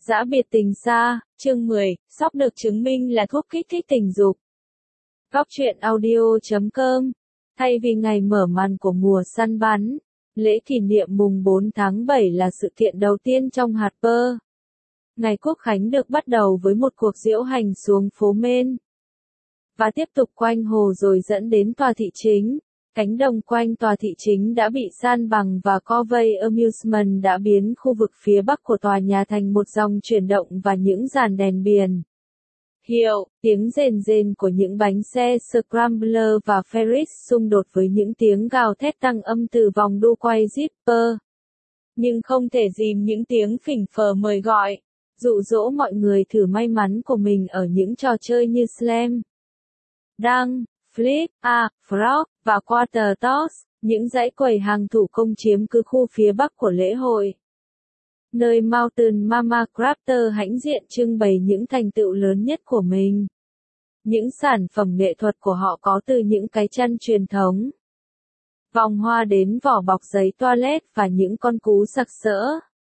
Dã biệt tình xa, chương 10, sóc được chứng minh là thuốc kích thích tình dục. Góc truyện audio.com. Thay vì ngày mở màn của mùa săn bắn, lễ kỷ niệm mùng 4 tháng 7 là sự kiện đầu tiên trong Harper. Ngày Quốc khánh được bắt đầu với một cuộc diễu hành xuống phố Main và tiếp tục quanh hồ rồi dẫn đến tòa thị chính. Cánh đồng quanh tòa thị chính đã bị san bằng và Covey Amusement đã biến khu vực phía bắc của tòa nhà thành một dòng chuyển động và những dàn đèn biển hiệu, tiếng rền rền của những bánh xe Scrambler và Ferris xung đột với những tiếng gào thét tăng âm từ vòng đu quay Zipper. Nhưng không thể dìm những tiếng phỉnh phờ mời gọi, dụ dỗ mọi người thử may mắn của mình ở những trò chơi như Slam Dunk, Flip, Frog, và Quarter Toss, những dãy quầy hàng thủ công chiếm cứ khu phía bắc của lễ hội. Nơi Mountain Mama Crafter hãnh diện trưng bày những thành tựu lớn nhất của mình. Những sản phẩm nghệ thuật của họ có từ những cái chăn truyền thống, vòng hoa đến vỏ bọc giấy toilet và những con cú sặc sỡ.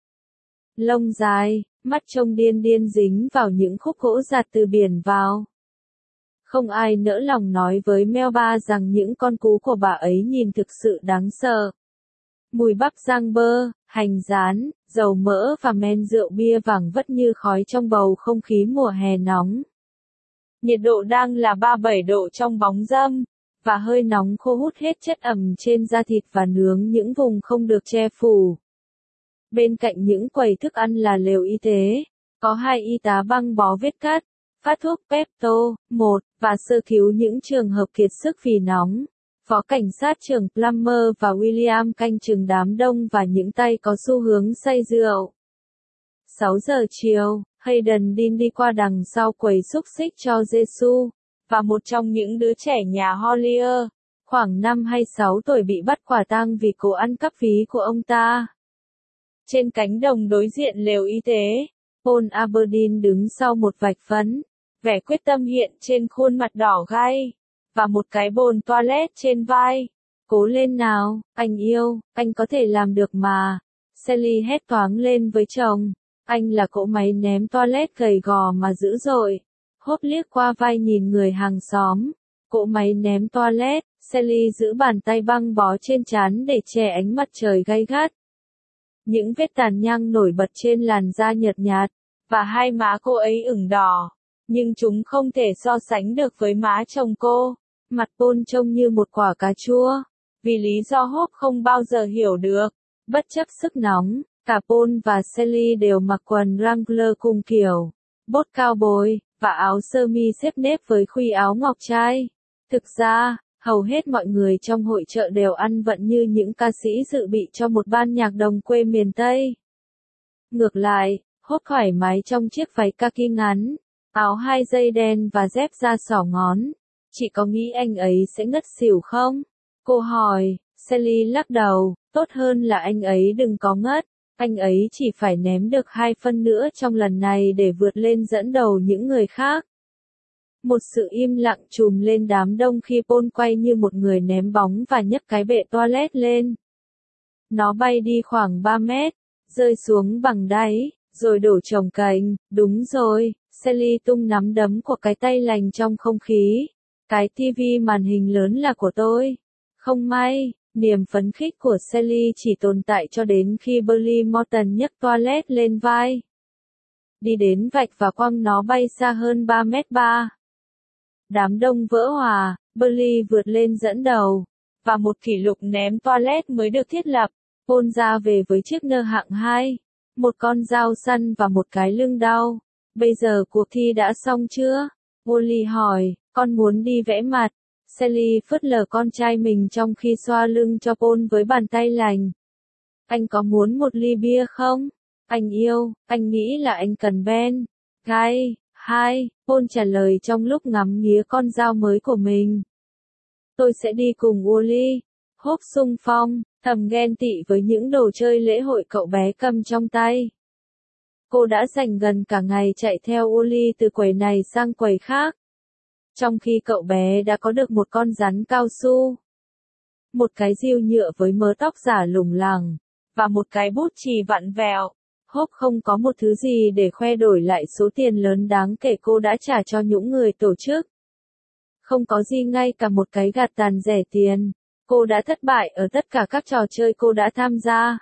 Lông dài, mắt trông điên điên dính vào những khúc gỗ giạt từ biển vào. Không ai nỡ lòng nói với Melba rằng những con cú của bà ấy nhìn thực sự đáng sợ. Mùi bắp rang bơ, hành rán, dầu mỡ và men rượu bia vàng vất như khói trong bầu không khí mùa hè nóng. Nhiệt độ đang là 37 độ trong bóng râm, và hơi nóng khô hút hết chất ẩm trên da thịt và nướng những vùng không được che phủ. Bên cạnh những quầy thức ăn là lều y tế, có 2 y tá băng bó vết cắt, phát thuốc Pepto, 1, và sơ cứu những trường hợp kiệt sức vì nóng. Phó cảnh sát trưởng Plummer và William canh chừng đám đông và những tay có xu hướng say rượu. 6 giờ chiều, Hayden Dean đi qua đằng sau quầy xúc xích cho Giêsu, và một trong những đứa trẻ nhà Hollier, khoảng 5 hay 6 tuổi bị bắt quả tang vì cố ăn cắp ví của ông ta. Trên cánh đồng đối diện lều y tế, Paul Aberdeen đứng sau một vạch phấn, vẻ quyết tâm hiện trên khuôn mặt đỏ gay, và một cái bồn toilet trên vai. Cố lên nào, anh yêu, anh có thể làm được mà. Sally hét toáng lên với chồng. Anh là cỗ máy ném toilet gầy gò mà dữ dội. Hốp liếc qua vai nhìn người hàng xóm. Cỗ máy ném toilet, Sally giữ bàn tay băng bó trên trán để che ánh mặt trời gay gắt. Những vết tàn nhang nổi bật trên làn da nhợt nhạt, và hai má cô ấy ửng đỏ. Nhưng chúng không thể so sánh được với má chồng cô. Mặt Paul trông như một quả cà chua, vì lý do Hope không bao giờ hiểu được. Bất chấp sức nóng, cả Paul và Sally đều mặc quần Wrangler cùng kiểu, bốt cao bồi, và áo sơ mi xếp nếp với khuy áo ngọc trai. Thực ra, hầu hết mọi người trong hội chợ đều ăn vận như những ca sĩ dự bị cho một ban nhạc đồng quê miền Tây. Ngược lại, Hope thoải mái trong chiếc váy kaki ngắn, áo 2 dây đen và dép da xỏ ngón. Chị có nghĩ anh ấy sẽ ngất xỉu không? Cô hỏi. Sally lắc đầu, tốt hơn là anh ấy đừng có ngất. Anh ấy chỉ phải ném được 2 phân nữa trong lần này để vượt lên dẫn đầu những người khác. Một sự im lặng trùm lên đám đông khi Paul quay như một người ném bóng và nhấc cái bệ toilet lên. Nó bay đi khoảng 3 mét, rơi xuống bằng đáy, rồi đổ chồng cành. Đúng rồi, Sally tung nắm đấm của cái tay lành trong không khí. Cái TV màn hình lớn là của tôi. Không may, niềm phấn khích của Sally chỉ tồn tại cho đến khi Billy Morton nhấc toilet lên vai. Đi đến vạch và quăng nó bay xa hơn 3 mét 3. Đám đông vỡ hòa, Billy vượt lên dẫn đầu, và một kỷ lục ném toilet mới được thiết lập. Paul ra về với chiếc nơ hạng 2, một con dao săn và một cái lưng đau. Bây giờ cuộc thi đã xong chưa? Wally hỏi. Con muốn đi vẽ mặt. Sally phớt lờ con trai mình trong khi xoa lưng cho Paul với bàn tay lành. Anh có muốn một ly bia không? Anh yêu, anh nghĩ là anh cần Ben. Gai, 2, Paul trả lời trong lúc ngắm nghía con dao mới của mình. Tôi sẽ đi cùng Wally. Hope xung phong, thầm ghen tị với những đồ chơi lễ hội cậu bé cầm trong tay. Cô đã dành gần cả ngày chạy theo Wally từ quầy này sang quầy khác. Trong khi cậu bé đã có được một con rắn cao su, một cái diêu nhựa với mớ tóc giả lủng lẳng, và một cái bút chì vặn vẹo. Hope không có một thứ gì để khoe đổi lại số tiền lớn đáng kể cô đã trả cho những người tổ chức. Không có gì ngay cả một cái gạt tàn rẻ tiền. Cô đã thất bại ở tất cả các trò chơi cô đã tham gia.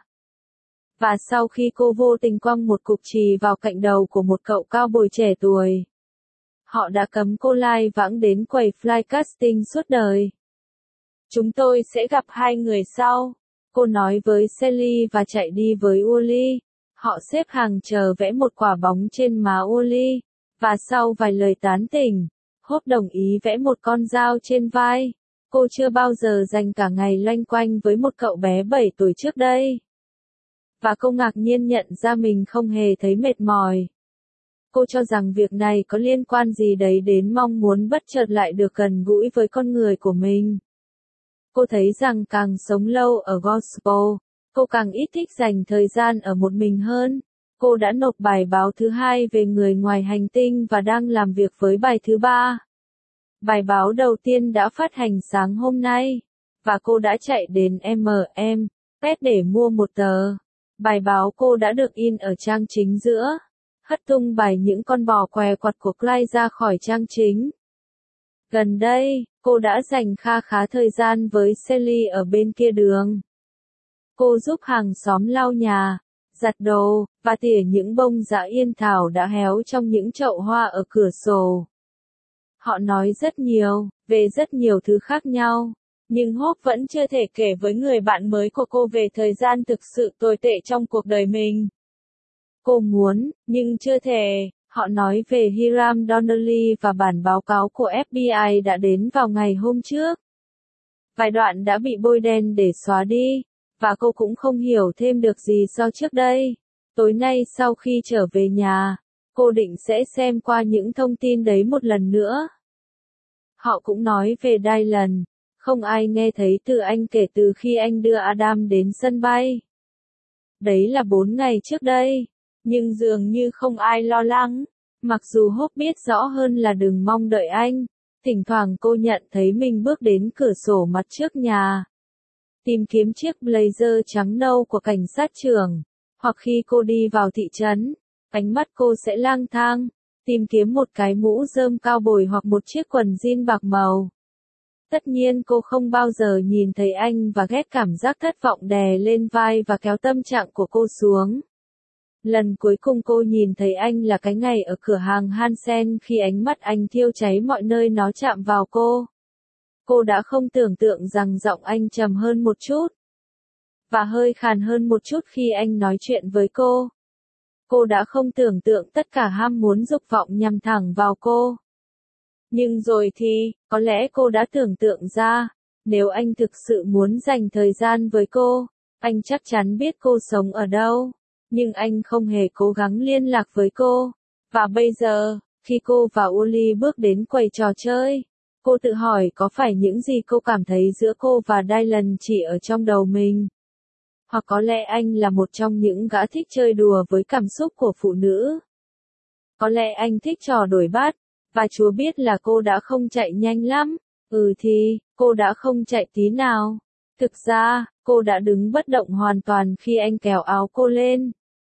Và sau khi cô vô tình quăng một cục chì vào cạnh đầu của một cậu cao bồi trẻ tuổi, họ đã cấm cô lai vãng đến quầy fly casting suốt đời. Chúng tôi sẽ gặp hai người sau, cô nói với Sally và chạy đi với Wally. Họ xếp hàng chờ vẽ một quả bóng trên má Wally, và sau vài lời tán tỉnh, Hope đồng ý vẽ một con dao trên vai. Cô chưa bao giờ dành cả ngày loanh quanh với một cậu bé 7 tuổi trước đây. Và cô ngạc nhiên nhận ra mình không hề thấy mệt mỏi. Cô cho rằng việc này có liên quan gì đấy đến mong muốn bất chợt lại được gần gũi với con người của mình. Cô thấy rằng càng sống lâu ở gospel, cô càng ít thích dành thời gian ở một mình hơn. Cô đã nộp bài báo thứ 2 về người ngoài hành tinh và đang làm việc với bài thứ 3. Bài báo đầu tiên đã phát hành sáng hôm nay, và cô đã chạy đến Pet để mua một tờ. Bài báo cô đã được in ở trang chính giữa, hất tung bài những con bò què quặt của Clyde ra khỏi trang chính. Gần đây, cô đã dành kha khá thời gian với Sally ở bên kia đường. Cô giúp hàng xóm lau nhà, giặt đồ, và tỉa những bông dã yên thảo đã héo trong những chậu hoa ở cửa sổ. Họ nói rất nhiều, về rất nhiều thứ khác nhau. Nhưng Hope vẫn chưa thể kể với người bạn mới của cô về thời gian thực sự tồi tệ trong cuộc đời mình. Cô muốn, nhưng chưa thể. Họ nói về Hiram Donnelly và bản báo cáo của FBI đã đến vào ngày hôm trước. Vài đoạn đã bị bôi đen để xóa đi, và cô cũng không hiểu thêm được gì so trước đây. Tối nay sau khi trở về nhà, cô định sẽ xem qua những thông tin đấy một lần nữa. Họ cũng nói về Dylan. Không ai nghe thấy từ anh kể từ khi anh đưa Adam đến sân bay. Đấy là 4 ngày trước đây. Nhưng dường như không ai lo lắng. Mặc dù Hope biết rõ hơn là đừng mong đợi anh. Thỉnh thoảng cô nhận thấy mình bước đến cửa sổ mặt trước nhà, tìm kiếm chiếc blazer trắng nâu của cảnh sát trưởng. Hoặc khi cô đi vào thị trấn, ánh mắt cô sẽ lang thang, tìm kiếm một cái mũ rơm cao bồi hoặc một chiếc quần jean bạc màu. Tất nhiên cô không bao giờ nhìn thấy anh và ghét cảm giác thất vọng đè lên vai và kéo tâm trạng của cô xuống. Lần cuối cùng cô nhìn thấy anh là cái ngày ở cửa hàng Hansen khi ánh mắt anh thiêu cháy mọi nơi nó chạm vào cô. Cô đã không tưởng tượng rằng giọng anh trầm hơn một chút, và hơi khàn hơn một chút khi anh nói chuyện với cô. Cô đã không tưởng tượng tất cả ham muốn dục vọng nhằm thẳng vào cô. Nhưng rồi thì, có lẽ cô đã tưởng tượng ra, nếu anh thực sự muốn dành thời gian với cô, anh chắc chắn biết cô sống ở đâu. Nhưng anh không hề cố gắng liên lạc với cô. Và bây giờ, khi cô và Uli bước đến quầy trò chơi, cô tự hỏi có phải những gì cô cảm thấy giữa cô và Dylan chỉ ở trong đầu mình. Hoặc có lẽ anh là một trong những gã thích chơi đùa với cảm xúc của phụ nữ. Có lẽ anh thích trò đổi bát, và Chúa biết là cô đã không chạy nhanh lắm. Thì, cô đã không chạy tí nào. Thực ra, cô đã đứng bất động hoàn toàn khi anh kéo áo cô lên.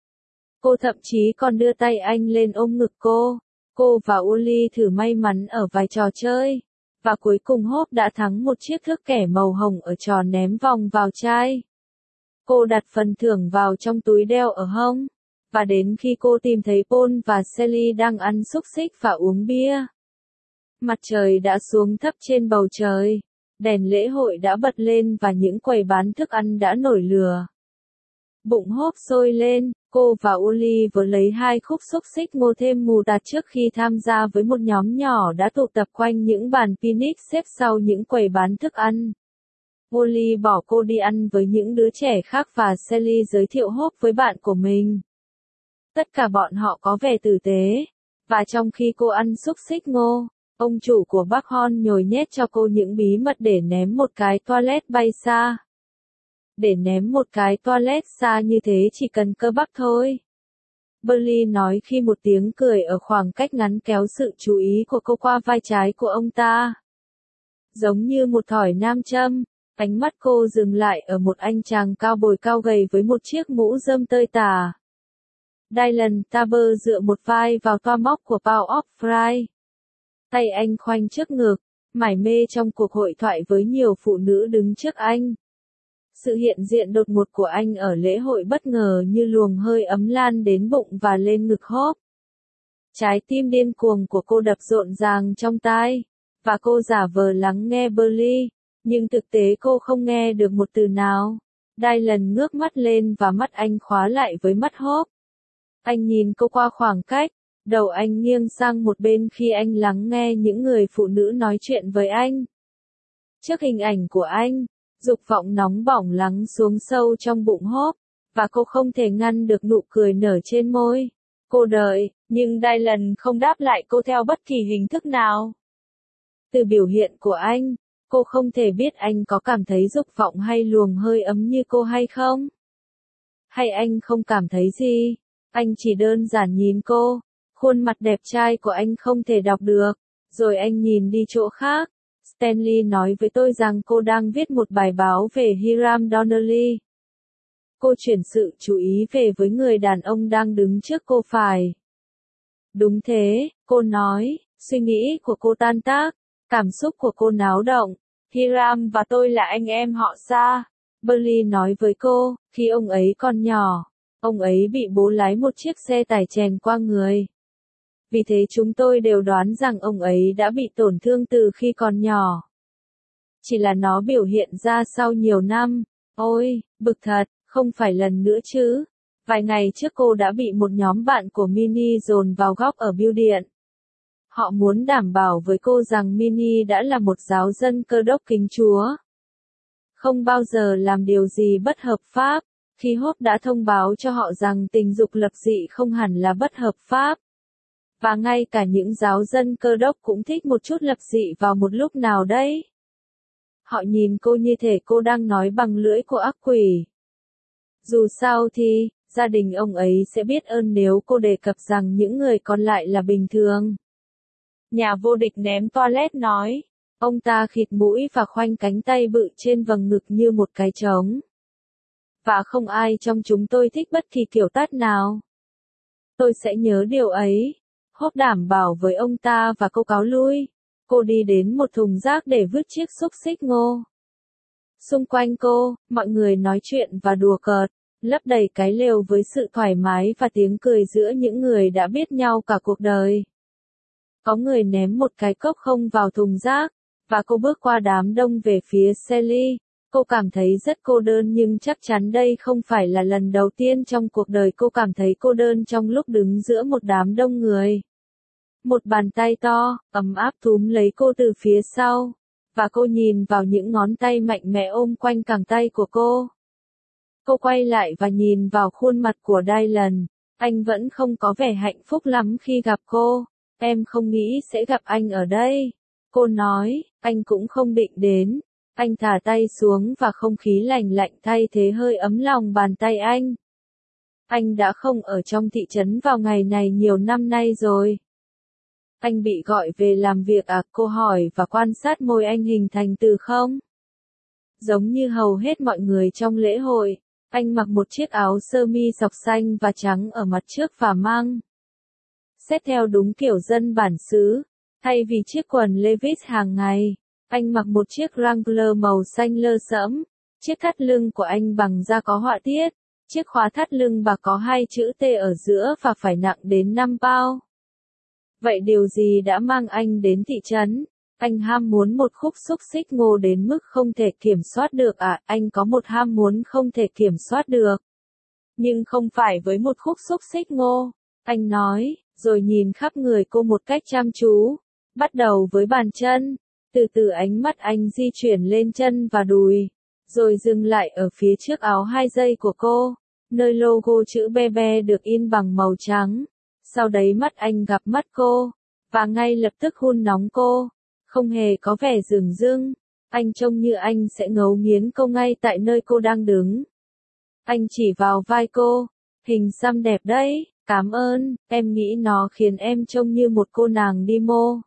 Cô thậm chí còn đưa tay anh lên ôm ngực cô. Cô và Uli thử may mắn ở vài trò chơi. Và cuối cùng Hope đã thắng một chiếc thước kẻ màu hồng ở trò ném vòng vào chai. Cô đặt phần thưởng vào trong túi đeo ở hông. Và đến khi cô tìm thấy Paul và Sally đang ăn xúc xích và uống bia. Mặt trời đã xuống thấp trên bầu trời. Đèn lễ hội đã bật lên và những quầy bán thức ăn đã nổi lửa. Bụng Hope sôi lên, cô và Uli vừa lấy 2 khúc xúc xích ngô thêm mù tạt trước khi tham gia với một nhóm nhỏ đã tụ tập quanh những bàn picnic xếp sau những quầy bán thức ăn. Uli bỏ cô đi ăn với những đứa trẻ khác và Sally giới thiệu Hope với bạn của mình. Tất cả bọn họ có vẻ tử tế. Và trong khi cô ăn xúc xích ngô, ông chủ của Buckhorn nhồi nhét cho cô những bí mật để ném một cái toilet bay xa. Để ném một cái toilet xa như thế chỉ cần cơ bắp thôi. Burley nói khi một tiếng cười ở khoảng cách ngắn kéo sự chú ý của cô qua vai trái của ông ta. Giống như một thỏi nam châm, ánh mắt cô dừng lại ở một anh chàng cao bồi cao gầy với một chiếc mũ rơm tơi tả. Dylan Tabor dựa một vai vào toa móc của Power of Fry. Tay anh khoanh trước ngực, mải mê trong cuộc hội thoại với nhiều phụ nữ đứng trước anh. Sự hiện diện đột ngột của anh ở lễ hội bất ngờ như luồng hơi ấm lan đến bụng và lên ngực Hope. Trái tim điên cuồng của cô đập rộn ràng trong tai, và cô giả vờ lắng nghe Burley, nhưng thực tế cô không nghe được một từ nào. Dylan ngước mắt lên và mắt anh khóa lại với mắt Hope. Anh nhìn cô qua khoảng cách, đầu anh nghiêng sang một bên khi anh lắng nghe những người phụ nữ nói chuyện với anh. Trước hình ảnh của anh, dục vọng nóng bỏng lắng xuống sâu trong bụng Hope, và cô không thể ngăn được nụ cười nở trên môi. Cô đợi, nhưng Dylan không đáp lại cô theo bất kỳ hình thức nào. Từ biểu hiện của anh, cô không thể biết anh có cảm thấy dục vọng hay luồng hơi ấm như cô hay không. Hay anh không cảm thấy gì, anh chỉ đơn giản nhìn cô, khuôn mặt đẹp trai của anh không thể đọc được, rồi anh nhìn đi chỗ khác. Stanley nói với tôi rằng cô đang viết một bài báo về Hiram Donnelly. Cô chuyển sự chú ý về với người đàn ông đang đứng trước cô phải. Đúng thế, cô nói, suy nghĩ của cô tan tác, cảm xúc của cô náo động. Hiram và tôi là anh em họ xa. Burley nói với cô, khi ông ấy còn nhỏ, ông ấy bị bố lái một chiếc xe tải chèn qua người. Vì thế chúng tôi đều đoán rằng ông ấy đã bị tổn thương từ khi còn nhỏ. Chỉ là nó biểu hiện ra sau nhiều năm. Ôi, bực thật, không phải lần nữa chứ. Vài ngày trước cô đã bị một nhóm bạn của Minnie dồn vào góc ở bưu điện. Họ muốn đảm bảo với cô rằng Minnie đã là một giáo dân Cơ đốc kính Chúa. Không bao giờ làm điều gì bất hợp pháp, khi Hope đã thông báo cho họ rằng tình dục lập dị không hẳn là bất hợp pháp. Và ngay cả những giáo dân Cơ đốc cũng thích một chút lập dị vào một lúc nào đấy. Họ nhìn cô như thể cô đang nói bằng lưỡi của ác quỷ. Dù sao thì, gia đình ông ấy sẽ biết ơn nếu cô đề cập rằng những người còn lại là bình thường. Nhà vô địch ném toilet nói. Ông ta khịt mũi và khoanh cánh tay bự trên vầng ngực như một cái trống. Và không ai trong chúng tôi thích bất kỳ kiểu tát nào. Tôi sẽ nhớ điều ấy. Hope đảm bảo với ông ta và cô cáo lui. Cô đi đến một thùng rác để vứt chiếc xúc xích ngô. Xung quanh cô, mọi người nói chuyện và đùa cợt, lấp đầy cái lều với sự thoải mái và tiếng cười giữa những người đã biết nhau cả cuộc đời. Có người ném một cái cốc không vào thùng rác, và cô bước qua đám đông về phía Sally. Cô cảm thấy rất cô đơn nhưng chắc chắn đây không phải là lần đầu tiên trong cuộc đời cô cảm thấy cô đơn trong lúc đứng giữa một đám đông người. Một bàn tay to, ấm áp túm lấy cô từ phía sau, và cô nhìn vào những ngón tay mạnh mẽ ôm quanh cẳng tay của cô. Cô quay lại và nhìn vào khuôn mặt của Dylan, anh vẫn không có vẻ hạnh phúc lắm khi gặp cô. Em không nghĩ sẽ gặp anh ở đây. Cô nói, anh cũng không định đến. Anh thả tay xuống và không khí lạnh lạnh thay thế hơi ấm lòng bàn tay anh. Anh đã không ở trong thị trấn vào ngày này nhiều năm nay rồi. Anh bị gọi về làm việc à? Cô hỏi và quan sát môi anh hình thành từ không. Giống như hầu hết mọi người trong lễ hội, anh mặc một chiếc áo sơ mi sọc xanh và trắng ở mặt trước và mang. Xét theo đúng kiểu dân bản xứ, thay vì chiếc quần Levi's hàng ngày, anh mặc một chiếc Wrangler màu xanh lơ sẫm. Chiếc thắt lưng của anh bằng da có họa tiết. Chiếc khóa thắt lưng bạc có hai chữ T ở giữa và phải nặng đến 5 pound. Vậy điều gì đã mang anh đến thị trấn? Anh ham muốn một khúc xúc xích ngô đến mức không thể kiểm soát được à? Anh có một ham muốn không thể kiểm soát được. Nhưng không phải với một khúc xúc xích ngô. Anh nói, rồi nhìn khắp người cô một cách chăm chú. Bắt đầu với bàn chân. Từ từ ánh mắt anh di chuyển lên chân và đùi. Rồi dừng lại ở phía trước áo 2 giây của cô, nơi logo chữ BB được in bằng màu trắng. Sau đấy mắt anh gặp mắt cô, và ngay lập tức hun nóng cô. Không hề có vẻ dửng dưng. Anh trông như anh sẽ ngấu nghiến cô ngay tại nơi cô đang đứng. Anh chỉ vào vai cô. Hình xăm đẹp đấy, cảm ơn, em nghĩ nó khiến em trông như một cô nàng đi mô.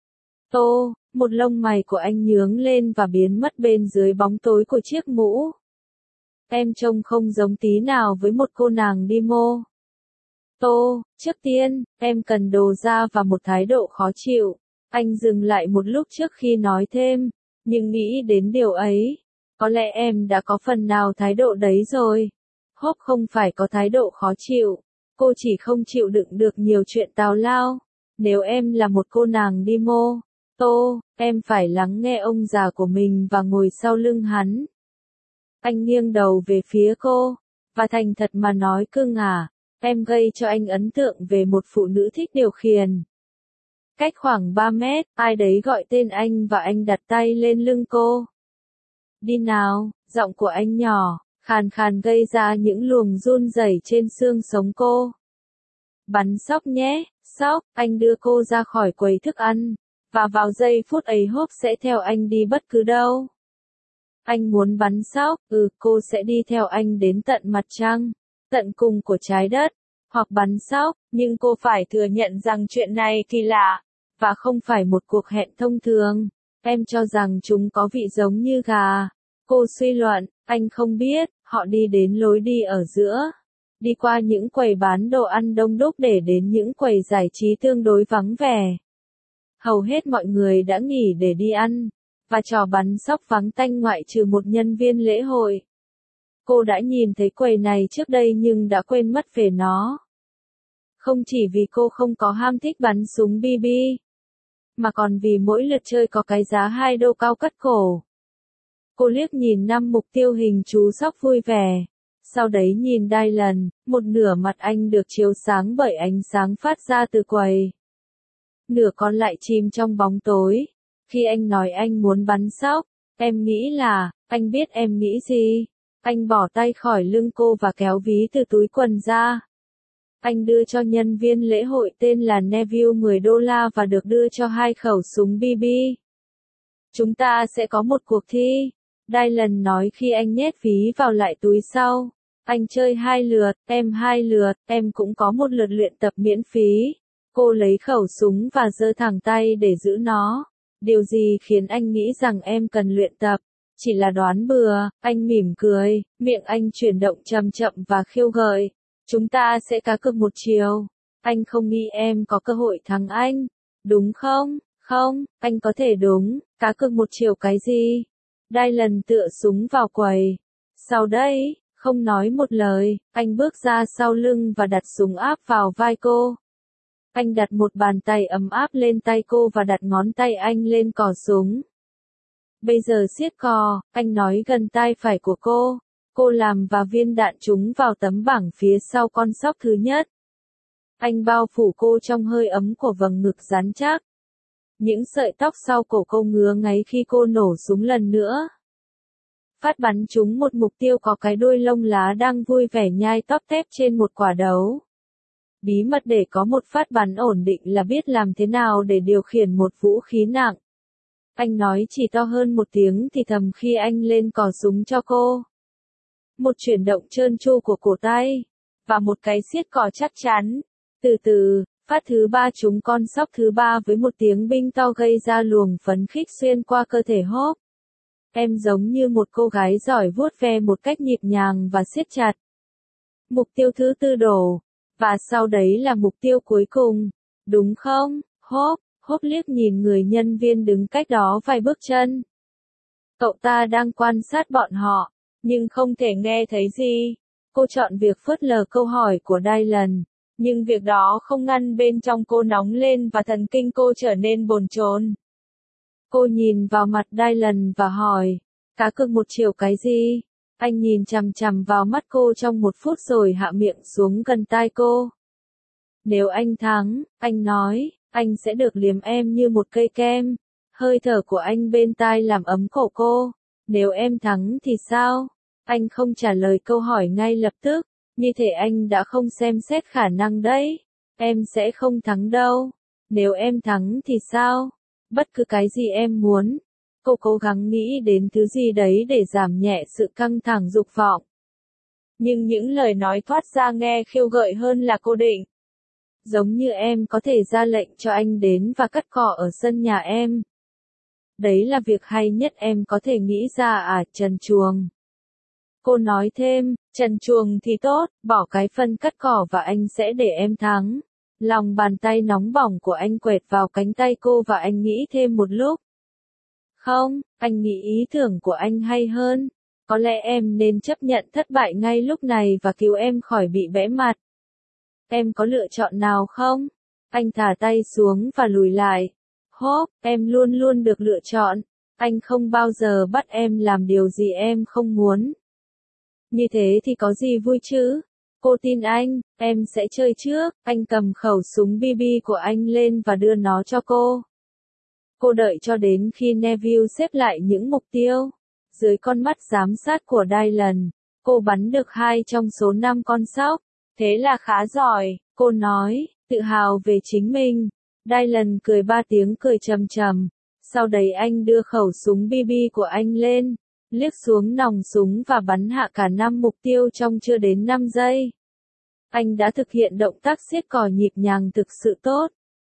Tô, một lông mày của anh nhướng lên và biến mất bên dưới bóng tối của chiếc mũ. Em trông không giống tí nào với một cô nàng đi mô. Tô, trước tiên, em cần đồ ra và một thái độ khó chịu. Anh dừng lại một lúc trước khi nói thêm, nhưng nghĩ đến điều ấy. Có lẽ em đã có phần nào thái độ đấy rồi. Hope không phải có thái độ khó chịu. Cô chỉ không chịu đựng được nhiều chuyện tào lao. Nếu em là một cô nàng đi mô, Tô, em phải lắng nghe ông già của mình và ngồi sau lưng hắn. Anh nghiêng đầu về phía cô, và thành thật mà nói cưng à, em gây cho anh ấn tượng về một phụ nữ thích điều khiển. Cách khoảng 3 mét, ai đấy gọi tên anh và anh đặt tay lên lưng cô. Đi nào, giọng của anh nhỏ, khàn khàn gây ra những luồng run rẩy trên xương sống cô. Bắn sóc nhé, sóc, anh đưa cô ra khỏi quầy thức ăn, và vào giây phút ấy Hope sẽ theo anh đi bất cứ đâu. Anh muốn bắn sóc, cô sẽ đi theo anh đến tận mặt trăng, tận cùng của trái đất, hoặc bắn sóc, nhưng cô phải thừa nhận rằng chuyện này kỳ lạ, và không phải một cuộc hẹn thông thường. Em cho rằng chúng có vị giống như gà. Cô suy luận, anh không biết, họ đi đến lối đi ở giữa. Đi qua những quầy bán đồ ăn đông đúc để đến những quầy giải trí tương đối vắng vẻ. Hầu hết mọi người đã nghỉ để đi ăn, và trò bắn sóc vắng tanh ngoại trừ một nhân viên lễ hội. Cô đã nhìn thấy quầy này trước đây nhưng đã quên mất về nó. Không chỉ vì cô không có ham thích bắn súng BB, mà còn vì mỗi lượt chơi có cái giá $2 cao cắt cổ. Cô liếc nhìn 5 mục tiêu hình chú sóc vui vẻ. Sau đấy nhìn Dylan, một nửa mặt anh được chiếu sáng bởi ánh sáng phát ra từ quầy. Nửa còn lại chìm trong bóng tối. Khi anh nói anh muốn bắn sóc, em nghĩ là, anh biết em nghĩ gì. Anh bỏ tay khỏi lưng cô và kéo ví từ túi quần ra. Anh đưa cho nhân viên lễ hội tên là Neville $10 và được đưa cho 2 khẩu súng BB. Chúng ta sẽ có một cuộc thi. Dylan nói khi anh nhét ví vào lại túi sau. Anh chơi 2 lượt, em 2 lượt, em cũng có một lượt luyện tập miễn phí. Cô lấy khẩu súng và giơ thẳng tay để giữ nó. Điều gì khiến anh nghĩ rằng em cần luyện tập? Chỉ là đoán bừa, anh mỉm cười, miệng anh chuyển động chậm chậm và khiêu gợi. Chúng ta sẽ cá cược một chiều. Anh không nghĩ em có cơ hội thắng anh. Đúng không? Không, anh có thể đúng. Cá cược một chiều cái gì? Dylan tựa súng vào quầy. Sau đây, không nói một lời, anh bước ra sau lưng và đặt súng áp vào vai cô. Anh đặt một bàn tay ấm áp lên tay cô và đặt ngón tay anh lên cò súng. Bây giờ siết cò, anh nói gần tai phải của cô. Cô làm và viên đạn trúng vào tấm bảng phía sau con sóc thứ nhất. Anh bao phủ cô trong hơi ấm của vầng ngực rắn chắc. Những sợi tóc sau cổ cô ngứa ngáy khi cô nổ súng lần nữa. Phát bắn trúng một mục tiêu có cái đuôi lông lá đang vui vẻ nhai tóp tép trên một quả đấu. Bí mật để có một phát bắn ổn định là biết làm thế nào để điều khiển một vũ khí nặng. Anh nói chỉ to hơn một tiếng thì thầm khi anh lên cò súng cho cô. Một chuyển động trơn tru của cổ tay, và một cái siết cò chắc chắn. Từ từ, phát thứ 3 trúng con sóc thứ 3 với một tiếng binh to gây ra luồng phấn khích xuyên qua cơ thể Hope. Em giống như một cô gái giỏi vuốt ve một cách nhịp nhàng và siết chặt. Mục tiêu thứ 4 đổ, và sau đấy là mục tiêu cuối cùng, đúng không, Hope? Hope liếc nhìn người nhân viên đứng cách đó vài bước chân. Cậu ta đang quan sát bọn họ, nhưng không thể nghe thấy gì. Cô chọn việc phớt lờ câu hỏi của Dylan, nhưng việc đó không ngăn bên trong cô nóng lên và thần kinh cô trở nên bồn chồn. Cô nhìn vào mặt Dylan và hỏi, cá cược một chiều cái gì? Anh nhìn chằm chằm vào mắt cô trong một phút rồi hạ miệng xuống gần tai cô. Nếu anh thắng, anh nói, anh sẽ được liếm em như một cây kem. Hơi thở của anh bên tai làm ấm cổ cô. Nếu em thắng thì sao? Anh không trả lời câu hỏi ngay lập tức, như thể anh đã không xem xét khả năng đấy. Em sẽ không thắng đâu. Nếu em thắng thì sao? Bất cứ cái gì em muốn. Cô cố gắng nghĩ đến thứ gì đấy để giảm nhẹ sự căng thẳng dục vọng. Nhưng những lời nói thoát ra nghe khiêu gợi hơn là cô định. Giống như em có thể ra lệnh cho anh đến và cắt cỏ ở sân nhà em. Đấy là việc hay nhất em có thể nghĩ ra à, trần truồng. Cô nói thêm, trần truồng thì tốt, bỏ cái phân cắt cỏ và anh sẽ để em thắng. Lòng bàn tay nóng bỏng của anh quệt vào cánh tay cô và anh nghĩ thêm một lúc. Không, anh nghĩ ý tưởng của anh hay hơn. Có lẽ em nên chấp nhận thất bại ngay lúc này và cứu em khỏi bị bẽ mặt. Em có lựa chọn nào không? Anh thả tay xuống và lùi lại. Hốp, em luôn luôn được lựa chọn. Anh không bao giờ bắt em làm điều gì em không muốn. Như thế thì có gì vui chứ? Cô tin anh, em sẽ chơi trước. Anh cầm khẩu súng BB của anh lên và đưa nó cho cô. Cô đợi cho đến khi Neville xếp lại những mục tiêu. Dưới con mắt giám sát của Dylan, cô bắn được 2 trong số 5 con sóc. Thế là khá giỏi, cô nói, tự hào về chính mình. Dylan cười 3 tiếng cười trầm trầm. Sau đấy anh đưa khẩu súng BB của anh lên, liếc xuống nòng súng và bắn hạ cả 5 mục tiêu trong chưa đến 5 giây. Anh đã thực hiện động tác siết cò nhịp nhàng thực sự tốt.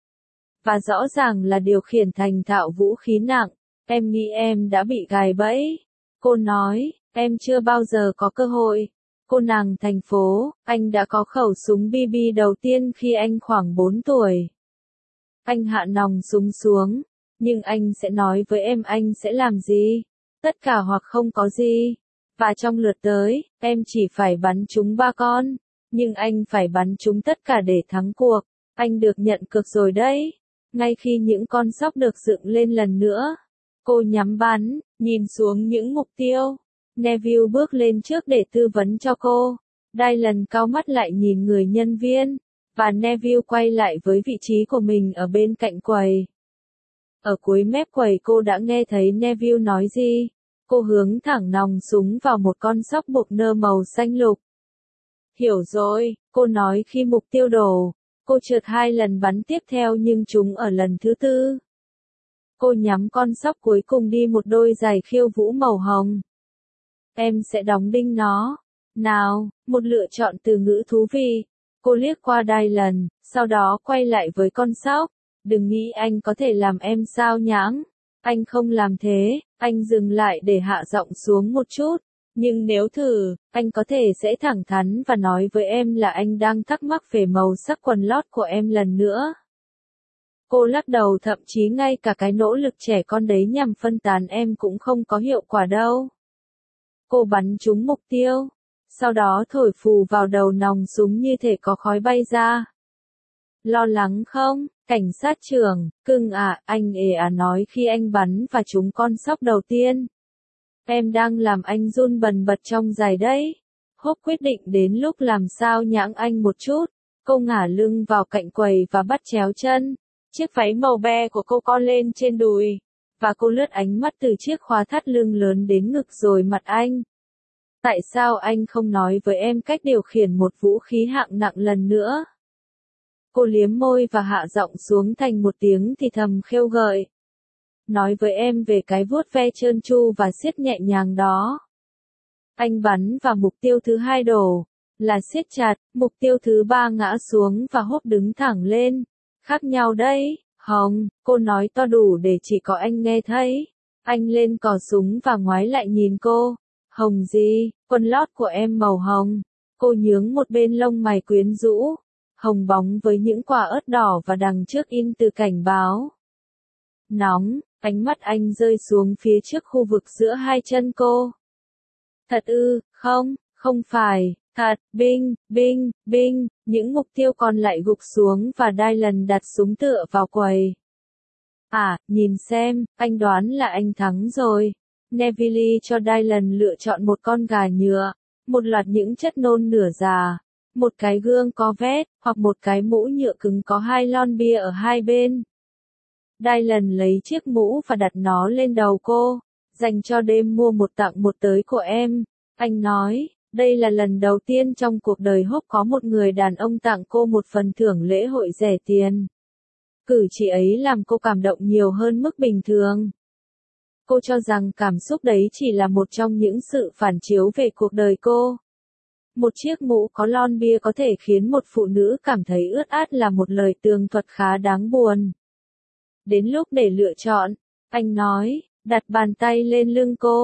Và rõ ràng là điều khiển thành thạo vũ khí nặng. Em nghĩ em đã bị gài bẫy. Cô nói, em chưa bao giờ có cơ hội. Cô nàng thành phố, anh đã có khẩu súng BB đầu tiên khi anh khoảng 4 tuổi. Anh hạ nòng súng xuống, nhưng anh sẽ nói với em anh sẽ làm gì. Tất cả hoặc không có gì. Và trong lượt tới, em chỉ phải bắn trúng 3 con. Nhưng anh phải bắn trúng tất cả để thắng cuộc. Anh được nhận cược rồi đấy. Ngay khi những con sóc được dựng lên lần nữa, cô nhắm bắn, nhìn xuống những mục tiêu. Neville bước lên trước để tư vấn cho cô. Dylan cau mắt lại nhìn người nhân viên, và Neville quay lại với vị trí của mình ở bên cạnh quầy. Ở cuối mép quầy cô đã nghe thấy Neville nói gì. Cô hướng thẳng nòng súng vào một con sóc buộc nơ màu xanh lục. Hiểu rồi, cô nói khi mục tiêu đổ. Cô trượt 2 lần bắn tiếp theo nhưng trúng ở lần thứ 4. Cô nhắm con sóc cuối cùng đi một đôi giày khiêu vũ màu hồng. Em sẽ đóng đinh nó. Nào, một lựa chọn từ ngữ thú vị. Cô liếc qua Dylan, sau đó quay lại với con sóc. Đừng nghĩ anh có thể làm em sao nhãng. Anh không làm thế, anh dừng lại để hạ giọng xuống một chút. Nhưng nếu thử, anh có thể sẽ thẳng thắn và nói với em là anh đang thắc mắc về màu sắc quần lót của em lần nữa. Cô lắc đầu, thậm chí ngay cả cái nỗ lực trẻ con đấy nhằm phân tán em cũng không có hiệu quả đâu. Cô bắn trúng mục tiêu, sau đó thổi phù vào đầu nòng súng như thể có khói bay ra. Lo lắng không, cảnh sát trưởng, cưng à, anh nói khi anh bắn và trúng con sóc đầu tiên. Em đang làm anh run bần bật trong giày đấy. Hốp quyết định đến lúc làm sao nhãng anh một chút. Cô ngả lưng vào cạnh quầy và bắt chéo chân. Chiếc váy màu be của cô co lên trên đùi. Và cô lướt ánh mắt từ chiếc khóa thắt lưng lớn đến ngực rồi mặt anh. Tại sao anh không nói với em cách điều khiển một vũ khí hạng nặng lần nữa? Cô liếm môi và hạ giọng xuống thành một tiếng thì thầm khêu gợi. Nói với em về cái vuốt ve trơn tru và siết nhẹ nhàng đó. Anh bắn và mục tiêu thứ 2 đổ, là siết chặt, mục tiêu thứ 3 ngã xuống và Hốp đứng thẳng lên. Khác nhau đấy, Hồng, cô nói to đủ để chỉ có anh nghe thấy. Anh lên cò súng và ngoái lại nhìn cô. Hồng gì, quần lót của em màu hồng. Cô nhướng một bên lông mày quyến rũ. Hồng bóng với những quả ớt đỏ và đằng trước in từ cảnh báo. Nóng, ánh mắt anh rơi xuống phía trước khu vực giữa 2 chân cô. Thật ư, không, không phải, thật, binh, binh, binh, những mục tiêu còn lại gục xuống và Dylan đặt súng tựa vào quầy. À, nhìn xem, anh đoán là anh thắng rồi. Neville cho Dylan lựa chọn một con gà nhựa, một loạt những chất nôn nửa già, một cái gương có vét, hoặc một cái mũ nhựa cứng có 2 lon bia ở hai bên. Dylan lấy chiếc mũ và đặt nó lên đầu cô. Dành cho đêm mua một tặng một tới của em. Anh nói, đây là lần đầu tiên trong cuộc đời Hốp có một người đàn ông tặng cô một phần thưởng lễ hội rẻ tiền. Cử chỉ ấy làm cô cảm động nhiều hơn mức bình thường. Cô cho rằng cảm xúc đấy chỉ là một trong những sự phản chiếu về cuộc đời cô. Một chiếc mũ có lon bia có thể khiến một phụ nữ cảm thấy ướt át là một lời tường thuật khá đáng buồn. Đến lúc để lựa chọn, anh nói, đặt bàn tay lên lưng cô.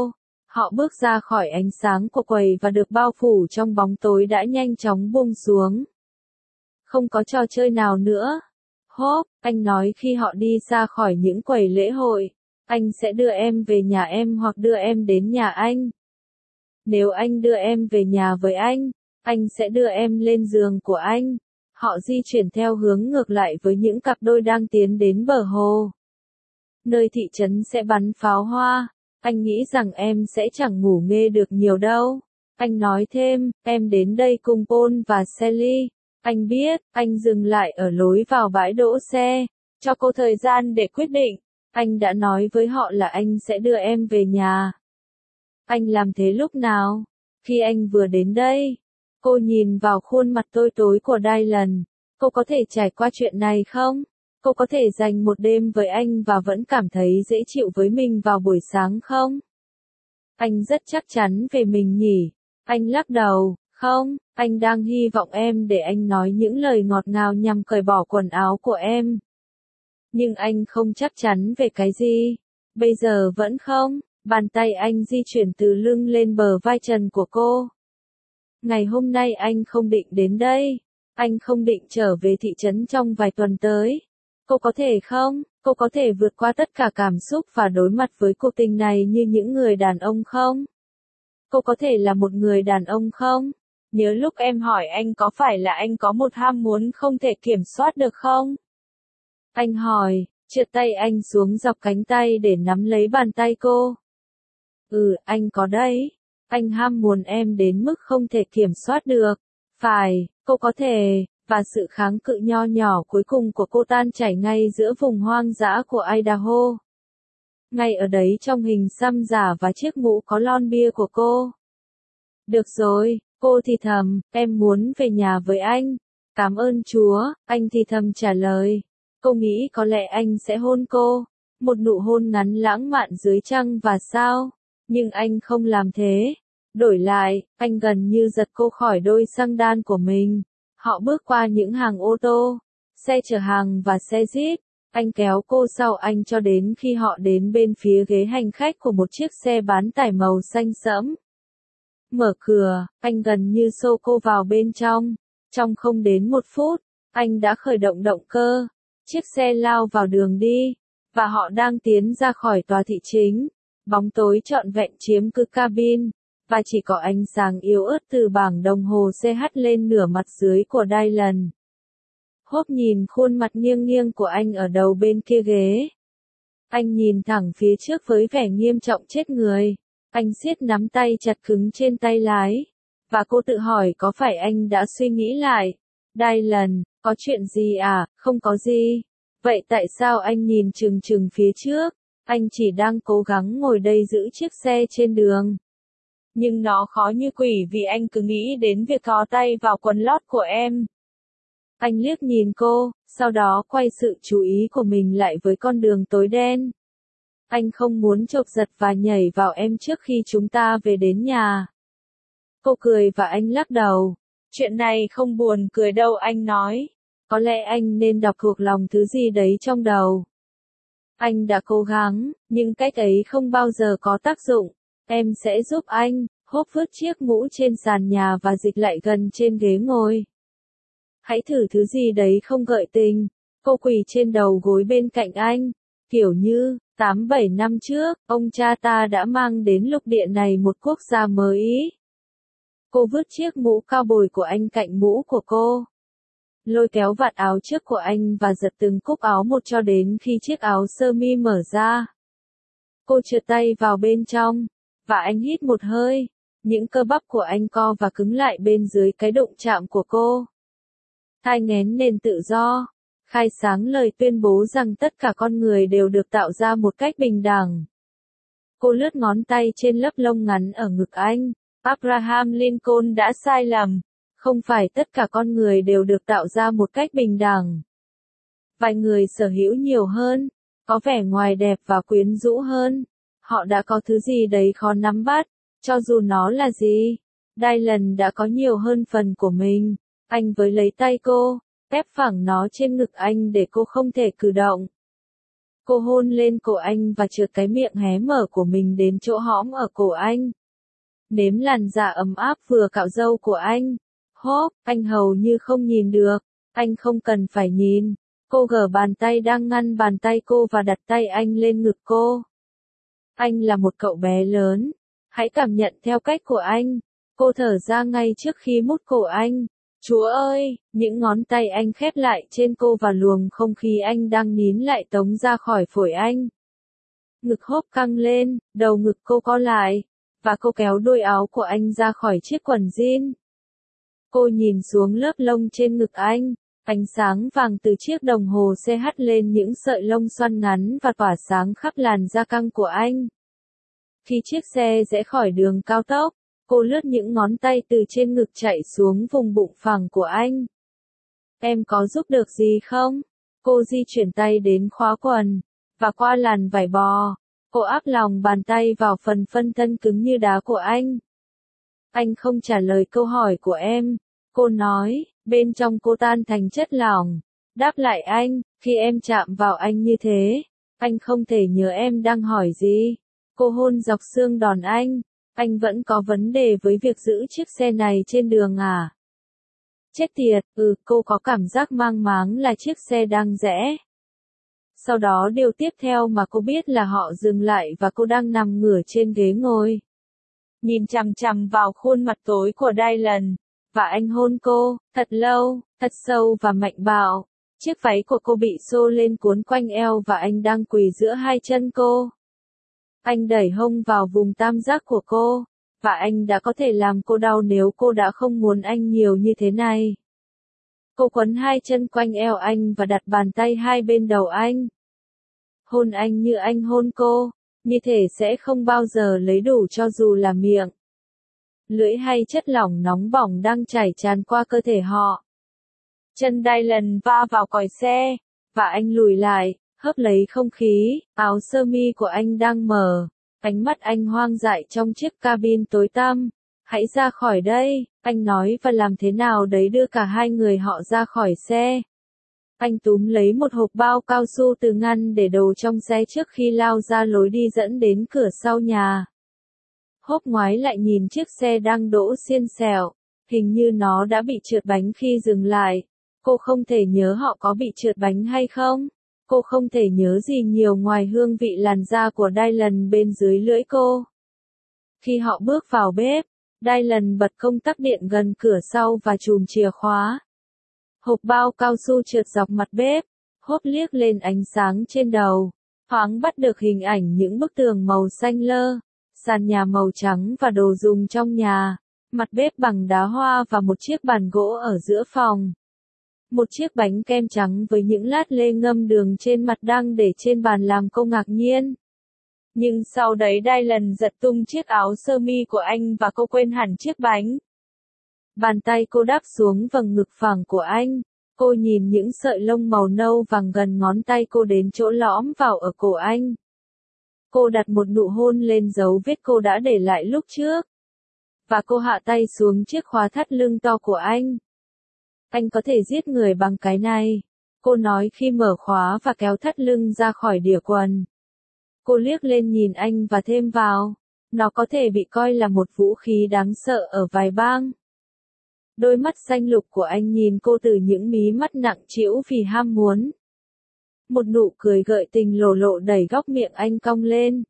Họ bước ra khỏi ánh sáng của quầy và được bao phủ trong bóng tối đã nhanh chóng buông xuống. Không có trò chơi nào nữa. Hốp, anh nói khi họ đi ra khỏi những quầy lễ hội. Anh sẽ đưa em về nhà em hoặc đưa em đến nhà anh. Nếu anh đưa em về nhà với anh sẽ đưa em lên giường của anh. Họ di chuyển theo hướng ngược lại với những cặp đôi đang tiến đến bờ hồ. Nơi thị trấn sẽ bắn pháo hoa. Anh nghĩ rằng em sẽ chẳng ngủ nghê được nhiều đâu. Anh nói thêm, em đến đây cùng Paul và Sally. Anh biết, anh dừng lại ở lối vào bãi đỗ xe. Cho cô thời gian để quyết định. Anh đã nói với họ là anh sẽ đưa em về nhà. Anh làm thế lúc nào? Khi anh vừa đến đây. Cô nhìn vào khuôn mặt tối tối của Dylan. Cô có thể trải qua chuyện này không? Cô có thể dành một đêm với anh và vẫn cảm thấy dễ chịu với mình vào buổi sáng không? Anh rất chắc chắn về mình nhỉ? Anh lắc đầu, không, anh đang hy vọng em để anh nói những lời ngọt ngào nhằm cởi bỏ quần áo của em. Nhưng anh không chắc chắn về cái gì. Bây giờ vẫn không. Bàn tay anh di chuyển từ lưng lên bờ vai trần của cô. Ngày hôm nay anh không định đến đây. Anh không định trở về thị trấn trong vài tuần tới. Cô có thể không? Cô có thể vượt qua tất cả cảm xúc và đối mặt với cuộc tình này như những người đàn ông không? Cô có thể là một người đàn ông không? Nhớ lúc em hỏi anh có phải là anh có một ham muốn không thể kiểm soát được không? Anh hỏi, trượt tay anh xuống dọc cánh tay để nắm lấy bàn tay cô. Anh có đấy. Anh ham muốn em đến mức không thể kiểm soát được. Phải, cô có thể, và sự kháng cự nho nhỏ cuối cùng của cô tan chảy ngay giữa vùng hoang dã của Idaho. Ngay ở đấy trong hình xăm giả và chiếc mũ có lon bia của cô. Được rồi, cô thì thầm, em muốn về nhà với anh. Cảm ơn Chúa, anh thì thầm trả lời. Cô nghĩ có lẽ anh sẽ hôn cô. Một nụ hôn ngắn lãng mạn dưới trăng và sao. Nhưng anh không làm thế. Đổi lại, anh gần như giật cô khỏi đôi xăng đan của mình. Họ bước qua những hàng ô tô, xe chở hàng và xe jeep. Anh kéo cô sau anh cho đến khi họ đến bên phía ghế hành khách của một chiếc xe bán tải màu xanh sẫm. Mở cửa, anh gần như xô cô vào bên trong. Trong không đến 1 phút, anh đã khởi động động cơ. Chiếc xe lao vào đường đi, và họ đang tiến ra khỏi tòa thị chính. Bóng tối trọn vẹn chiếm cứ cabin, và chỉ có ánh sáng yếu ớt từ bảng đồng hồ CH lên nửa mặt dưới của Dylan. Hốp nhìn khuôn mặt nghiêng nghiêng của anh ở đầu bên kia ghế. Anh nhìn thẳng phía trước với vẻ nghiêm trọng chết người. Anh siết nắm tay chặt cứng trên tay lái. Và cô tự hỏi có phải anh đã suy nghĩ lại. Dylan, có chuyện gì à? Không có gì. Vậy tại sao anh nhìn chừng chừng phía trước? Anh chỉ đang cố gắng ngồi đây giữ chiếc xe trên đường. Nhưng nó khó như quỷ vì anh cứ nghĩ đến việc thò tay vào quần lót của em. Anh liếc nhìn cô, sau đó quay sự chú ý của mình lại với con đường tối đen. Anh không muốn chộp giật và nhảy vào em trước khi chúng ta về đến nhà. Cô cười và anh lắc đầu. Chuyện này không buồn cười đâu anh nói. Có lẽ anh nên đọc thuộc lòng thứ gì đấy trong đầu. Anh đã cố gắng, nhưng cách ấy không bao giờ có tác dụng. Em sẽ giúp anh. Hốp vứt chiếc mũ trên sàn nhà và dịch lại gần trên ghế ngồi. Hãy thử thứ gì đấy không gợi tình. Cô quỳ trên đầu gối bên cạnh anh. Kiểu như, 8-7 năm trước, ông cha ta đã mang đến lục địa này một quốc gia mới. Cô vứt chiếc mũ cao bồi của anh cạnh mũ của cô. Lôi kéo vạt áo trước của anh và giật từng cúc áo một cho đến khi chiếc áo sơ mi mở ra. Cô trượt tay vào bên trong, và anh hít một hơi. Những cơ bắp của anh co và cứng lại bên dưới cái đụng chạm của cô. Thai nghén nền tự do. Khai sáng lời tuyên bố rằng tất cả con người đều được tạo ra một cách bình đẳng. Cô lướt ngón tay trên lớp lông ngắn ở ngực anh. Abraham Lincoln đã sai lầm. Không phải tất cả con người đều được tạo ra một cách bình đẳng. Vài người sở hữu nhiều hơn, có vẻ ngoài đẹp và quyến rũ hơn. Họ đã có thứ gì đấy khó nắm bắt, cho dù nó là gì. Dylan đã có nhiều hơn phần của mình. Anh với lấy tay cô, ép phẳng nó trên ngực anh để cô không thể cử động. Cô hôn lên cổ anh và trượt cái miệng hé mở của mình đến chỗ hõm ở cổ anh. Nếm làn da ấm áp vừa cạo râu của anh. Hốp, anh hầu như không nhìn được. Anh không cần phải nhìn. Cô gỡ bàn tay đang ngăn bàn tay cô và đặt tay anh lên ngực cô. Anh là một cậu bé lớn. Hãy cảm nhận theo cách của anh. Cô thở ra ngay trước khi mút cổ anh. Chúa ơi, những ngón tay anh khép lại trên cô và luồng không khí anh đang nín lại tống ra khỏi phổi anh. Ngực Hốp căng lên, đầu ngực cô co lại, và cô kéo đôi áo của anh ra khỏi chiếc quần jean. Cô nhìn xuống lớp lông trên ngực anh, ánh sáng vàng từ chiếc đồng hồ xe hắt lên những sợi lông xoăn ngắn và tỏa sáng khắp làn da căng của anh. Khi chiếc xe rẽ khỏi đường cao tốc, cô lướt những ngón tay từ trên ngực chạy xuống vùng bụng phẳng của anh. Em có giúp được gì không? Cô di chuyển tay đến khóa quần, và qua làn vải bò. Cô áp lòng bàn tay vào phần phân thân cứng như đá của anh. Anh không trả lời câu hỏi của em. Cô nói, bên trong cô tan thành chất lỏng. Đáp lại anh, khi em chạm vào anh như thế, anh không thể nhớ em đang hỏi gì. Cô hôn dọc xương đòn anh vẫn có vấn đề với việc giữ chiếc xe này trên đường à? Chết tiệt, cô có cảm giác mang máng là chiếc xe đang rẽ. Sau đó điều tiếp theo mà cô biết là họ dừng lại và cô đang nằm ngửa trên ghế ngồi. Nhìn chằm chằm vào khuôn mặt tối của Dylan, và anh hôn cô, thật lâu, thật sâu và mạnh bạo. Chiếc váy của cô bị xô lên cuốn quanh eo và anh đang quỳ giữa hai chân cô. Anh đẩy hông vào vùng tam giác của cô, và anh đã có thể làm cô đau nếu cô đã không muốn anh nhiều như thế này. Cô quấn hai chân quanh eo anh và đặt bàn tay hai bên đầu anh. Hôn anh như anh hôn cô, như thể sẽ không bao giờ lấy đủ cho dù là miệng. Lưỡi hay chất lỏng nóng bỏng đang chảy tràn qua cơ thể họ. Chân Dylan va vào còi xe, và anh lùi lại, hớp lấy không khí, áo sơ mi của anh đang mở. Ánh mắt anh hoang dại trong chiếc cabin tối tăm. Hãy ra khỏi đây, anh nói và làm thế nào đấy đưa cả hai người họ ra khỏi xe. Anh túm lấy một hộp bao cao su từ ngăn để đồ trong xe trước khi lao ra lối đi dẫn đến cửa sau nhà. Hốp ngoái lại nhìn chiếc xe đang đỗ xiên xẻo, hình như nó đã bị trượt bánh khi dừng lại. Cô không thể nhớ họ có bị trượt bánh hay không. Cô không thể nhớ gì nhiều ngoài hương vị làn da của Dylan bên dưới lưỡi cô. Khi họ bước vào bếp, Dylan bật công tắc điện gần cửa sau và chùm chìa khóa. Hộp bao cao su trượt dọc mặt bếp, Hốp liếc lên ánh sáng trên đầu, thoáng bắt được hình ảnh những bức tường màu xanh lơ, sàn nhà màu trắng và đồ dùng trong nhà, mặt bếp bằng đá hoa và một chiếc bàn gỗ ở giữa phòng. Một chiếc bánh kem trắng với những lát lê ngâm đường trên mặt đang để trên bàn làm cô ngạc nhiên. Nhưng sau đấy Dylan giật tung chiếc áo sơ mi của anh và cô quên hẳn chiếc bánh. Bàn tay cô đáp xuống vầng ngực phẳng của anh. Cô nhìn những sợi lông màu nâu vàng gần ngón tay cô đến chỗ lõm vào ở cổ anh. Cô đặt một nụ hôn lên dấu vết cô đã để lại lúc trước. Và cô hạ tay xuống chiếc khóa thắt lưng to của anh. Anh có thể giết người bằng cái này, cô nói khi mở khóa và kéo thắt lưng ra khỏi đỉa quần. Cô liếc lên nhìn anh và thêm vào, nó có thể bị coi là một vũ khí đáng sợ ở vài bang. Đôi mắt xanh lục của anh nhìn cô từ những mí mắt nặng trĩu vì ham muốn. Một nụ cười gợi tình lồ lộ đẩy góc miệng anh cong lên.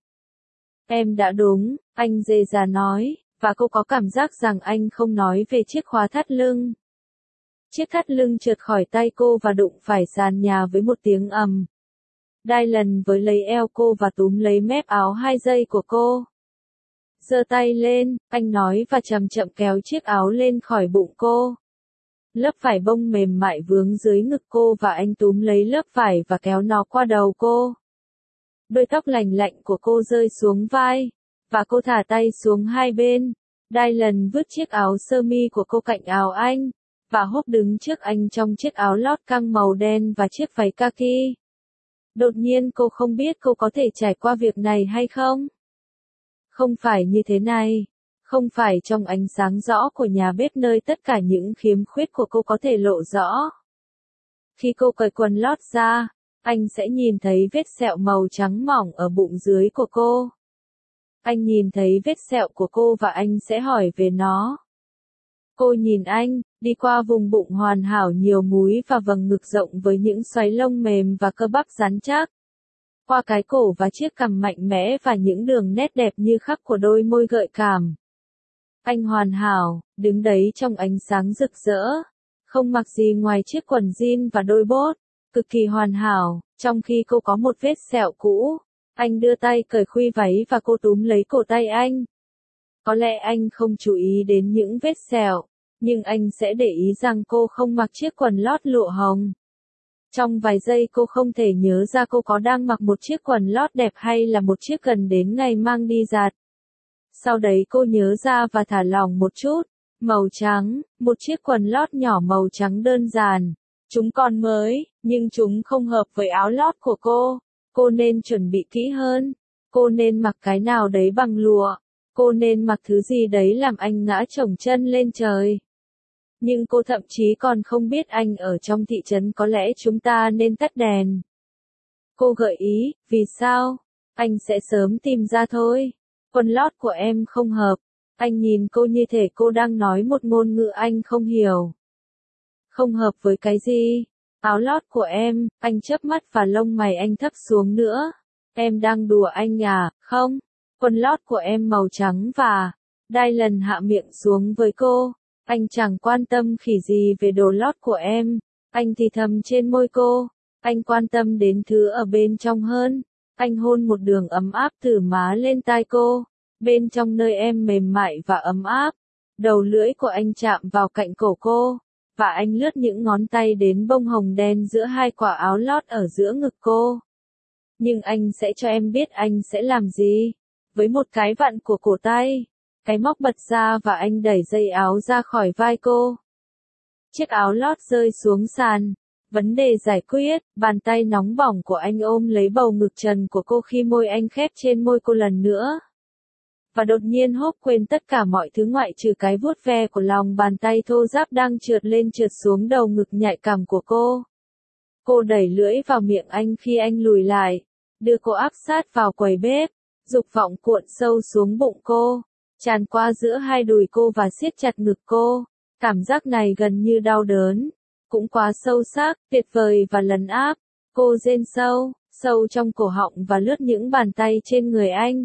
Em đã đúng, anh dè dà nói, và cô có cảm giác rằng anh không nói về chiếc khóa thắt lưng. Chiếc thắt lưng trượt khỏi tay cô và đụng phải sàn nhà với một tiếng ầm. Dylan với lấy eo cô và túm lấy mép áo 2 giây của cô. Giơ tay lên, anh nói và chậm chậm kéo chiếc áo lên khỏi bụng cô. Lớp vải bông mềm mại vướng dưới ngực cô và anh túm lấy lớp vải và kéo nó qua đầu cô. Đôi tóc lành lạnh của cô rơi xuống vai, và cô thả tay xuống hai bên. Dylan vứt chiếc áo sơ mi của cô cạnh áo anh, và Hốp đứng trước anh trong chiếc áo lót căng màu đen và chiếc váy kaki. Đột nhiên cô không biết cô có thể trải qua việc này hay không. Không phải như thế này. Không phải trong ánh sáng rõ của nhà bếp nơi tất cả những khiếm khuyết của cô có thể lộ rõ. Khi cô cởi quần lót ra, Anh sẽ nhìn thấy vết sẹo màu trắng mỏng ở bụng dưới của cô. Anh nhìn thấy vết sẹo của cô và anh sẽ hỏi về nó. Cô nhìn anh, đi qua vùng bụng hoàn hảo nhiều múi và vầng ngực rộng với những xoáy lông mềm và cơ bắp rắn chắc. Qua cái cổ và chiếc cằm mạnh mẽ và những đường nét đẹp như khắc của đôi môi gợi cảm. Anh hoàn hảo, đứng đấy trong ánh sáng rực rỡ. Không mặc gì ngoài chiếc quần jean và đôi bốt. Cực kỳ hoàn hảo, trong khi cô có một vết sẹo cũ. Anh đưa tay cởi khuy váy và cô túm lấy cổ tay anh. Có lẽ anh không chú ý đến những vết sẹo, nhưng anh sẽ để ý rằng cô không mặc chiếc quần lót lụa hồng. Trong vài giây cô không thể nhớ ra cô có đang mặc một chiếc quần lót đẹp hay là một chiếc gần đến ngày mang đi giặt. Sau đấy cô nhớ ra và thả lỏng một chút. Màu trắng, một chiếc quần lót nhỏ màu trắng đơn giản. Chúng còn mới, nhưng chúng không hợp với áo lót của cô. Cô nên chuẩn bị kỹ hơn. Cô nên mặc cái nào đấy bằng lụa. Cô nên mặc thứ gì đấy làm anh ngã chồng chân lên trời. Nhưng cô thậm chí còn không biết anh ở trong thị trấn, có lẽ chúng ta nên tắt đèn. Cô gợi ý, vì sao? Anh sẽ sớm tìm ra thôi. Quần lót của em không hợp. Anh nhìn cô như thể cô đang nói một ngôn ngữ anh không hiểu. Không hợp với cái gì? Áo lót của em, anh chớp mắt và lông mày anh thấp xuống nữa. Em đang đùa anh à, không? Quần lót của em màu trắng và... Dylan hạ miệng xuống với cô. Anh chẳng quan tâm khỉ gì về đồ lót của em. Anh thì thầm trên môi cô. Anh quan tâm đến thứ ở bên trong hơn. Anh hôn một đường ấm áp từ má lên tai cô. Bên trong nơi em mềm mại và ấm áp. Đầu lưỡi của anh chạm vào cạnh cổ cô. Và anh lướt những ngón tay đến bông hồng đen giữa hai quả áo lót ở giữa ngực cô. Nhưng anh sẽ cho em biết anh sẽ làm gì. Với một cái vặn của cổ tay. Cái móc bật ra và anh đẩy dây áo ra khỏi vai cô. Chiếc áo lót rơi xuống sàn. Vấn đề giải quyết, bàn tay nóng bỏng của anh ôm lấy bầu ngực trần của cô khi môi anh khép trên môi cô lần nữa. Và đột nhiên Hope quên tất cả mọi thứ ngoại trừ cái vuốt ve của lòng bàn tay thô ráp đang trượt lên trượt xuống đầu ngực nhạy cảm của cô. Cô đẩy lưỡi vào miệng anh khi anh lùi lại, đưa cô áp sát vào quầy bếp, dục vọng cuộn sâu xuống bụng cô, tràn qua giữa hai đùi cô và siết chặt ngực cô. Cảm giác này gần như đau đớn, cũng quá sâu sắc, tuyệt vời và lấn áp. Cô rên sâu, sâu trong cổ họng và lướt những bàn tay trên người anh.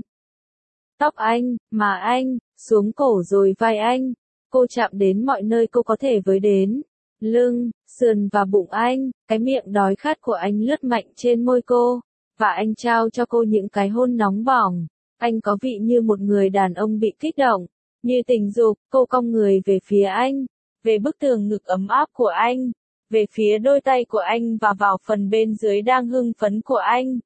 Tóc anh, má anh, xuống cổ rồi vai anh. Cô chạm đến mọi nơi cô có thể với đến. Lưng, sườn và bụng anh, cái miệng đói khát của anh lướt mạnh trên môi cô. Và anh trao cho cô những cái hôn nóng bỏng. Anh có vị như một người đàn ông bị kích động. Như tình dục, cô cong người về phía anh. Về bức tường ngực ấm áp của anh. Về phía đôi tay của anh và vào phần bên dưới đang hưng phấn của anh.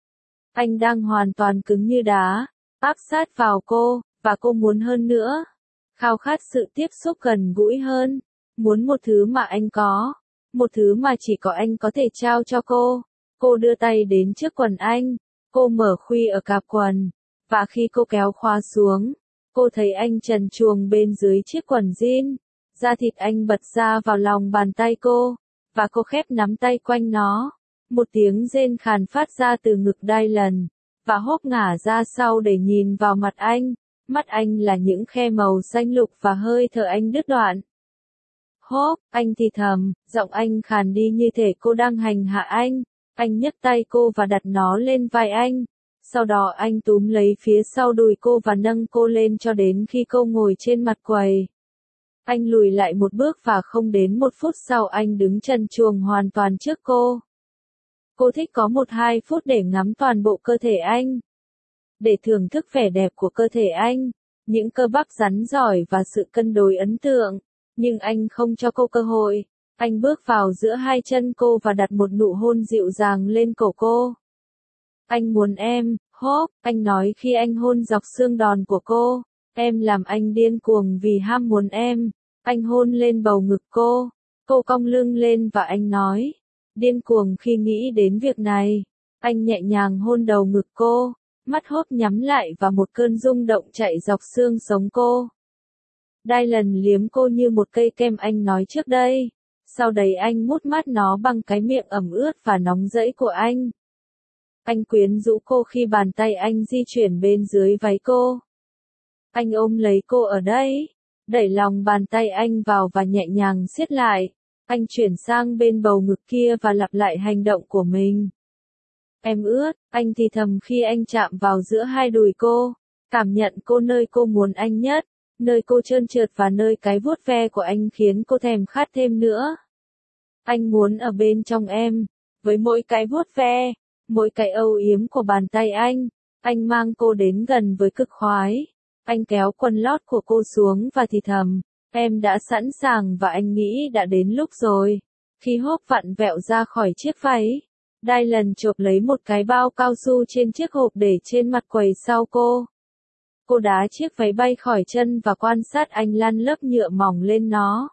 Anh đang hoàn toàn cứng như đá. Áp sát vào cô, và cô muốn hơn nữa. Khao khát sự tiếp xúc gần gũi hơn. Muốn một thứ mà anh có. Một thứ mà chỉ có anh có thể trao cho cô. Cô đưa tay đến trước quần anh. Cô mở khuy ở cạp quần. Và khi cô kéo khóa xuống, cô thấy anh trần truồng bên dưới chiếc quần jean. Da thịt anh bật ra vào lòng bàn tay cô. Và cô khép nắm tay quanh nó. Một tiếng rên khàn phát ra từ ngực Dylan. Và Hope ngả ra sau để nhìn vào mặt anh. Mắt anh là những khe màu xanh lục và hơi thở anh đứt đoạn. Hope, anh thì thầm, giọng anh khàn đi như thể cô đang hành hạ anh. Anh nhấc tay cô và đặt nó lên vai anh. Sau đó anh túm lấy phía sau đùi cô và nâng cô lên cho đến khi cô ngồi trên mặt quầy. Anh lùi lại một bước và không đến một phút sau anh đứng trần truồng hoàn toàn trước cô. Cô thích có 1-2 phút để ngắm toàn bộ cơ thể anh. Để thưởng thức vẻ đẹp của cơ thể anh. Những cơ bắp rắn giỏi và sự cân đối ấn tượng. Nhưng anh không cho cô cơ hội. Anh bước vào giữa hai chân cô và đặt một nụ hôn dịu dàng lên cổ cô. Anh muốn em, Hope, anh nói khi anh hôn dọc xương đòn của cô. Em làm anh điên cuồng vì ham muốn em. Anh hôn lên bầu ngực cô. Cô cong lưng lên và anh nói. Điên cuồng khi nghĩ đến việc này. Anh nhẹ nhàng hôn đầu ngực cô. Mắt Hope nhắm lại và một cơn rung động chạy dọc xương sống cô. Dylan liếm cô như một cây kem anh nói trước đây. Sau đấy anh mút mắt nó bằng cái miệng ẩm ướt và nóng rẫy của anh. Anh quyến rũ cô khi bàn tay anh di chuyển bên dưới váy cô. Anh ôm lấy cô ở đây, đẩy lòng bàn tay anh vào và nhẹ nhàng siết lại. Anh chuyển sang bên bầu ngực kia và lặp lại hành động của mình. Em ướt, anh thì thầm khi anh chạm vào giữa hai đùi cô, cảm nhận cô nơi cô muốn anh nhất, nơi cô trơn trượt và nơi cái vuốt ve của anh khiến cô thèm khát thêm nữa. Anh muốn ở bên trong em, với mỗi cái vuốt ve, mỗi cái âu yếm của bàn tay anh mang cô đến gần với cực khoái. Anh kéo quần lót của cô xuống và thì thầm, em đã sẵn sàng và anh nghĩ đã đến lúc rồi. Khi Hope vặn vẹo ra khỏi chiếc váy, Dylan chộp lấy một cái bao cao su trên chiếc hộp để trên mặt quầy sau cô. Cô đá chiếc váy bay khỏi chân và quan sát anh lăn lớp nhựa mỏng lên nó.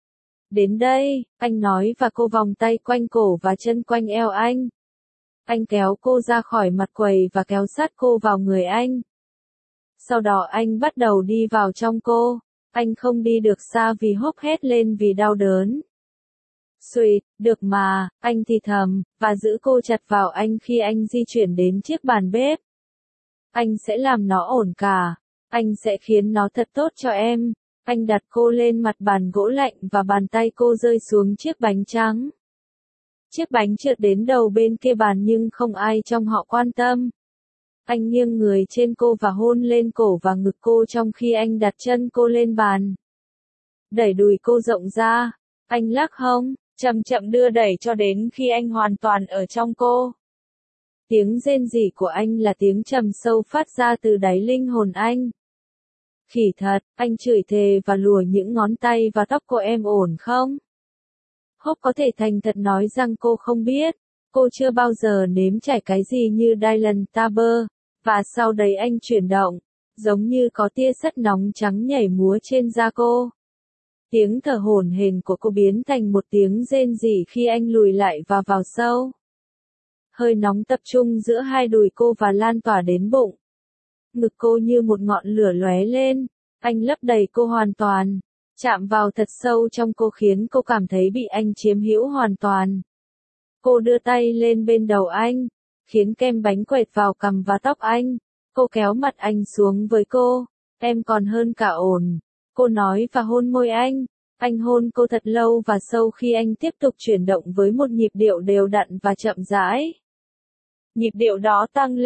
Đến đây, anh nói và cô vòng tay quanh cổ và chân quanh eo anh. Anh kéo cô ra khỏi mặt quầy và kéo sát cô vào người anh. Sau đó anh bắt đầu đi vào trong cô. Anh không đi được xa vì Hope hét lên vì đau đớn. Sweet, được mà, anh thì thầm, và giữ cô chặt vào anh khi anh di chuyển đến chiếc bàn bếp. Anh sẽ làm nó ổn cả. Anh sẽ khiến nó thật tốt cho em. Anh đặt cô lên mặt bàn gỗ lạnh và bàn tay cô rơi xuống chiếc bánh trắng. Chiếc bánh trượt đến đầu bên kia bàn nhưng không ai trong họ quan tâm. Anh nghiêng người trên cô và hôn lên cổ và ngực cô trong khi anh đặt chân cô lên bàn. Đẩy đùi cô rộng ra. Anh lắc hông, chậm chậm đưa đẩy cho đến khi anh hoàn toàn ở trong cô. Tiếng rên rỉ của anh là tiếng trầm sâu phát ra từ đáy linh hồn anh. Khỉ thật, anh chửi thề và lùa những ngón tay vào tóc cô em ổn không? Hope có thể thành thật nói rằng cô không biết. Cô chưa bao giờ nếm trải cái gì như Dylan Tabor. Và sau đấy anh chuyển động, giống như có tia sét nóng trắng nhảy múa trên da cô. Tiếng thở hổn hển của cô biến thành một tiếng rên rỉ khi anh lùi lại và vào sâu. Hơi nóng tập trung giữa hai đùi cô và lan tỏa đến bụng. Ngực cô như một ngọn lửa lóe lên. Anh lấp đầy cô hoàn toàn. Chạm vào thật sâu trong cô khiến cô cảm thấy bị anh chiếm hữu hoàn toàn. Cô đưa tay lên bên đầu anh, khiến kem bánh quệt vào cằm và tóc anh. Cô kéo mặt anh xuống với cô. Em còn hơn cả ổn. Cô nói và hôn môi anh. Anh hôn cô thật lâu và sâu khi anh tiếp tục chuyển động với một nhịp điệu đều đặn và chậm rãi. Nhịp điệu đó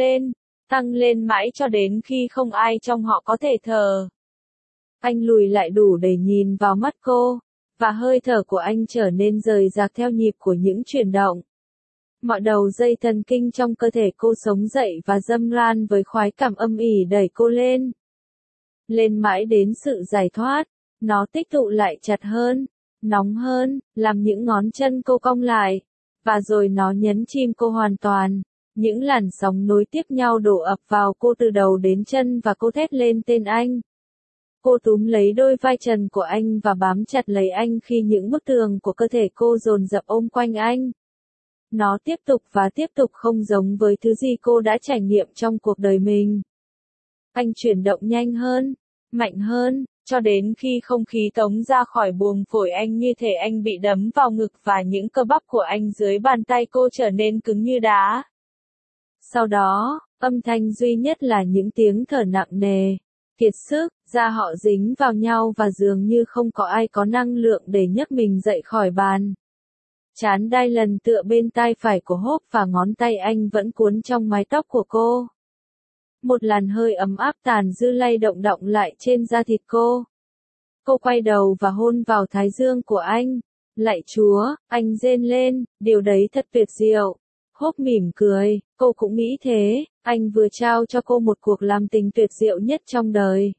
tăng lên mãi cho đến khi không ai trong họ có thể thở. Anh lùi lại đủ để nhìn vào mắt cô, và hơi thở của anh trở nên rời rạc theo nhịp của những chuyển động. Mọi đầu dây thần kinh trong cơ thể cô sống dậy và dâng lan với khoái cảm âm ỉ đẩy cô lên. Lên mãi đến sự giải thoát, nó tích tụ lại chặt hơn, nóng hơn, làm những ngón chân cô cong lại, và rồi nó nhấn chìm cô hoàn toàn. Những làn sóng nối tiếp nhau đổ ập vào cô từ đầu đến chân và cô thét lên tên anh. Cô túm lấy đôi vai trần của anh và bám chặt lấy anh khi những bức tường của cơ thể cô dồn dập ôm quanh anh. Nó tiếp tục và tiếp tục không giống với thứ gì cô đã trải nghiệm trong cuộc đời mình. Anh chuyển động nhanh hơn, mạnh hơn, cho đến khi không khí tống ra khỏi buồng phổi anh như thể anh bị đấm vào ngực và những cơ bắp của anh dưới bàn tay cô trở nên cứng như đá. Sau đó, âm thanh duy nhất là những tiếng thở nặng nề, kiệt sức, da họ dính vào nhau và dường như không có ai có năng lượng để nhấc mình dậy khỏi bàn. Trán Dylan tựa bên tai phải của Hope và ngón tay anh vẫn cuốn trong mái tóc của cô. Một làn hơi ấm áp tàn dư lay động động lại trên da thịt cô. Cô quay đầu và hôn vào thái dương của anh. Lạy Chúa, anh rên lên, điều đấy thật tuyệt diệu. Hope mỉm cười, cô cũng nghĩ thế, anh vừa trao cho cô một cuộc làm tình tuyệt diệu nhất trong đời.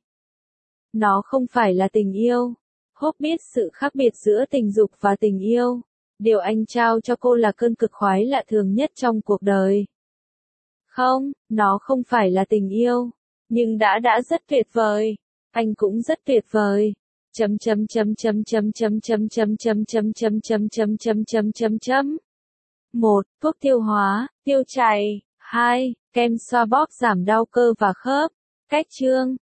Nó không phải là tình yêu. Hope biết sự khác biệt giữa tình dục và tình yêu. Điều anh trao cho cô là cơn cực khoái lạ thường nhất trong cuộc đời. Không, nó không phải là tình yêu, nhưng đã rất tuyệt vời. Anh cũng rất tuyệt vời. Chấm chấm chấm chấm chấm chấm chấm chấm chấm chấm chấm chấm chấm chấm chấm chấm chấm. 1. Thuốc tiêu hóa, tiêu chảy. 2. Kem xoa bóp giảm đau cơ và khớp. Cách chương